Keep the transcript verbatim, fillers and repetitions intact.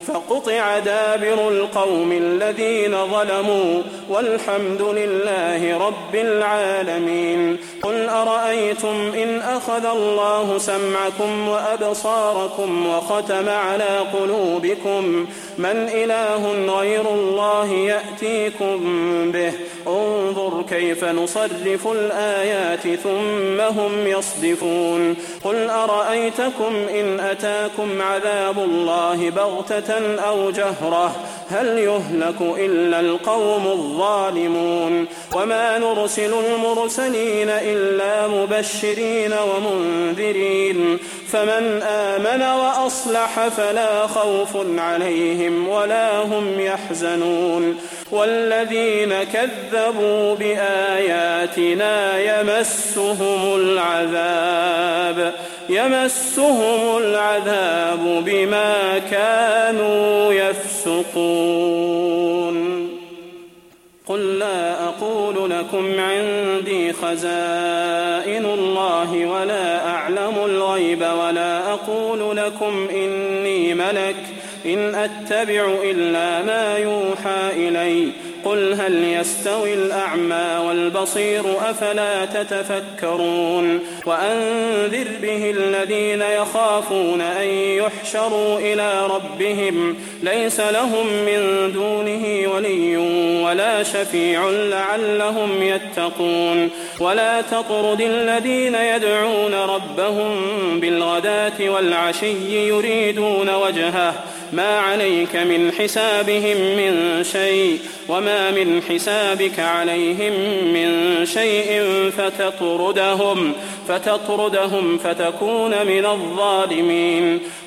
فقطع دابر القوم الذين ظلموا والحمد لله رب العالمين. قل أرأيتم إن أخذ الله سمعكم وأبصاركم وختم على قلوبكم من إله غير الله يأتيكم به انظر كيف نصرف الآيات ثم هم يصدفون. قل أرأيتكم إن أتاكم عذاب الله بغتة أو جهرة هل يهلك إلا القوم الظالمون. وما نرسل المرسلين إلا مبشرين ومنذرين فمن آمن وأصلح فلا خوف عليهم ولا هم يحزنون. والذين كذبوا بآياتنا يمسهم العذاب يمسهم العذاب بما كانوا يفسقون. قل لا أقول لكم عندي خزائن الله ولا أعلم الغيب ولا أقول لكم إني ملك إن أتبع إلا ما يوحى إلي قل هل يستوي الأعمى والبصير أفلا تتفكرون. وأنذر به الذين يخافون أن يحشروا إلى ربهم ليس لهم من دونه ولي ولا شفيع لعلهم يتقون. ولا تطرد الذين يدعون ربهم بالغداة والعشي يريدون وجهه ما عليك من حسابهم من شيء وما من حسابك عليهم من شيء فتطردهم فتطردهم فتكون من الظالمين.